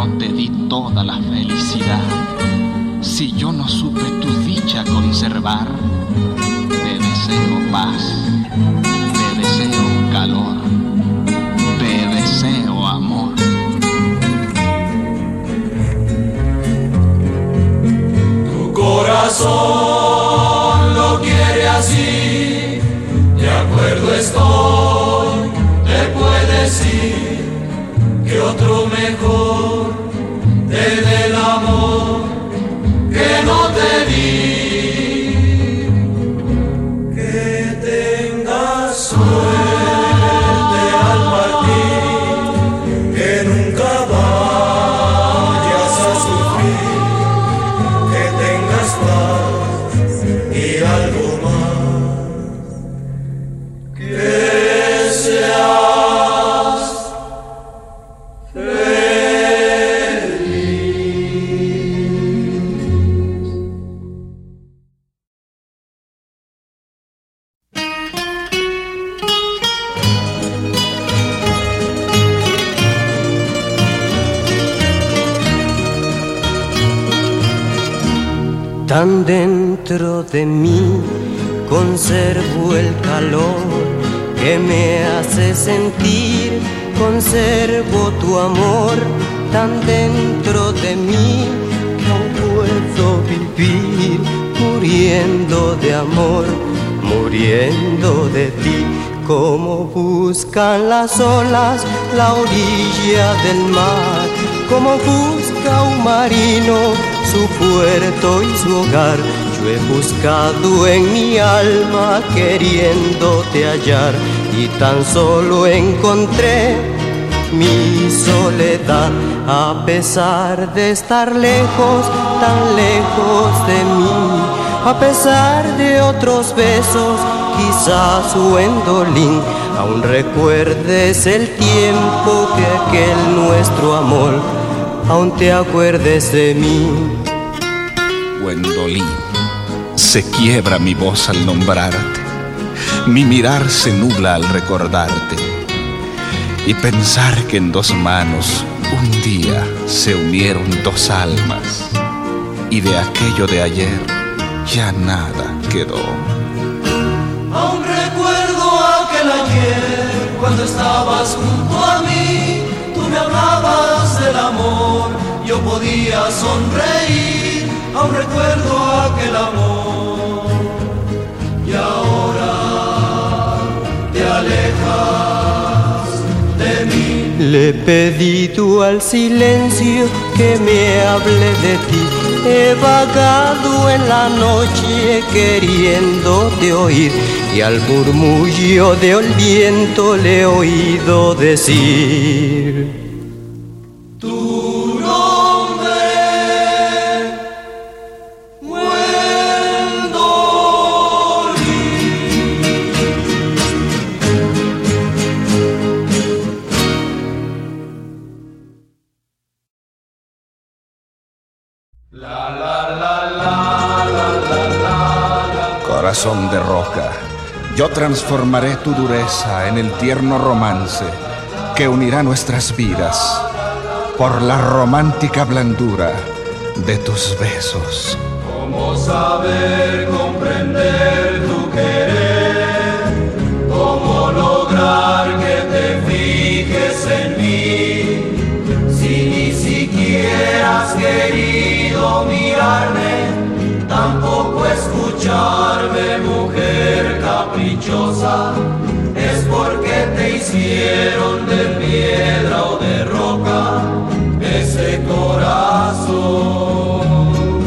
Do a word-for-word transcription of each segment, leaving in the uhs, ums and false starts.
no te di toda la felicidad, si yo no supe tu dicha conservar, te deseo paz, te deseo calor, te deseo amor. Tu corazón lo quiere así, de acuerdo estoy, te puedes ir, que otro mejor te dé el amor que no te di. Que tengas suerte al partir, que nunca vayas a sufrir, que tengas paz y algo más, que seas tan dentro de mí, conservo el calor que me hace sentir, conservo tu amor tan dentro de mí, que aún puedo vivir muriendo de amor, muriendo de ti. Como buscan las olas la orilla del mar, como busca un marino su puerto y su hogar. Yo he buscado en mi alma queriéndote hallar, y tan solo encontré mi soledad. A pesar de estar lejos, tan lejos de mí, a pesar de otros besos, quizás Gwendolyn, aún recuerdes el tiempo que aquel nuestro amor, aún te acuerdes de mí. Gwendolyn, se quiebra mi voz al nombrarte, mi mirar se nubla al recordarte, y pensar que en dos manos un día se unieron dos almas, y de aquello de ayer ya nada quedó. Aún recuerdo aquel ayer, cuando estabas junto a mí, tú me hablabas del amor, yo podía sonreír. Aún recuerdo aquel amor, y ahora te alejas de mí. Le he pedido al silencio que me hable de ti. He vagado en la noche queriéndote oír, y al murmullo del viento le he oído decir tu nombre, Gwendolyn. La la la la la la la. Corazón de roca, yo transformaré tu dureza en el tierno romance que unirá nuestras vidas por la romántica blandura de tus besos. ¿Cómo saber comprender tu querer? ¿Cómo lograr que te fijes en mí? Si ni siquiera has querido mirarme, tampoco escucharme, mujer caprichosa. Es porque te hicieron de piedra o de roca ese corazón.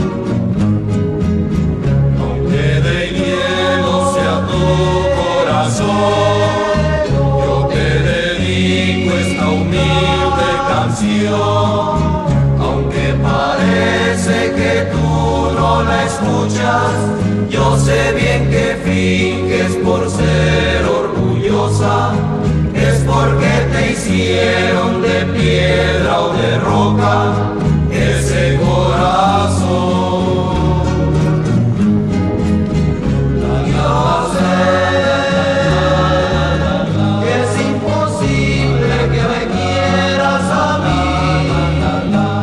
Aunque de hielo sea tu corazón, yo te dedico esta humilde canción. Aunque parece que tú no la escuchas, yo sé bien que finges por ser orgullosa. Es porque te hicieron de piedra o de roca ese corazón. Ya sé que es imposible que me quieras a mí.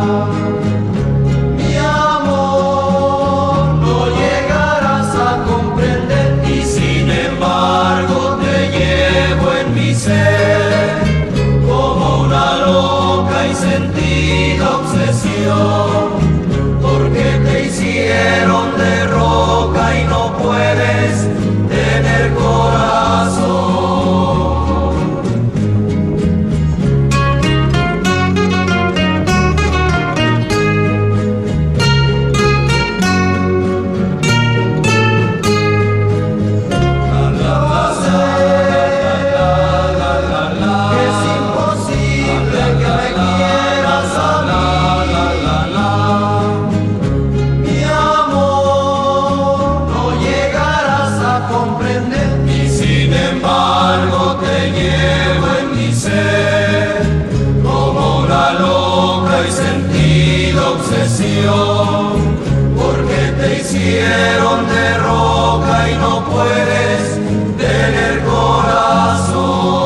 posesión, porque te hicieron de roca y no puedes tener corazón.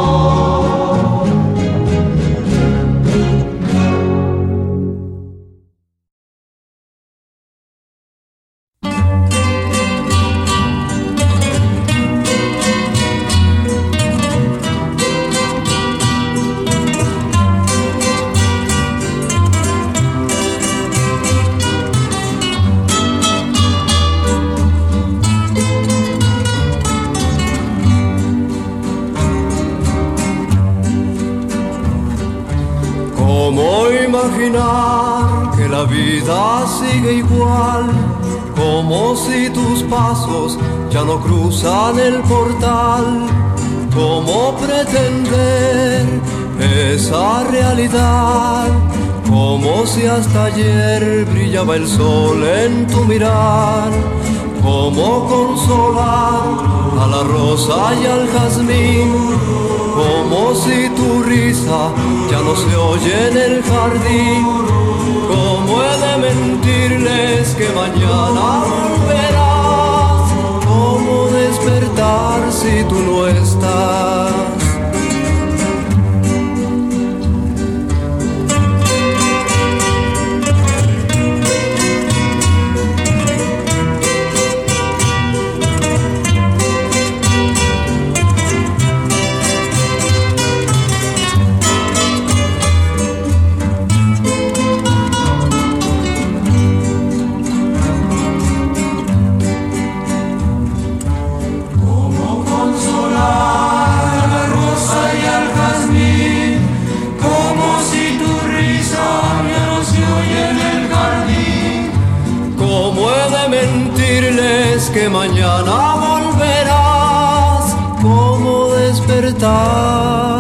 Que la vida sigue igual, como si tus pasos ya no cruzan el portal. ¿Cómo pretender esa realidad? Como si hasta ayer brillaba el sol en tu mirar. ¿Cómo consolar a la rosa y al jazmín? Como si tu risa ya no se oye en el jardín. ¿Cómo he de mentirles que mañana volverás? ¿Cómo despertar si tú no estás? Que mañana volverás, ¿cómo despertar?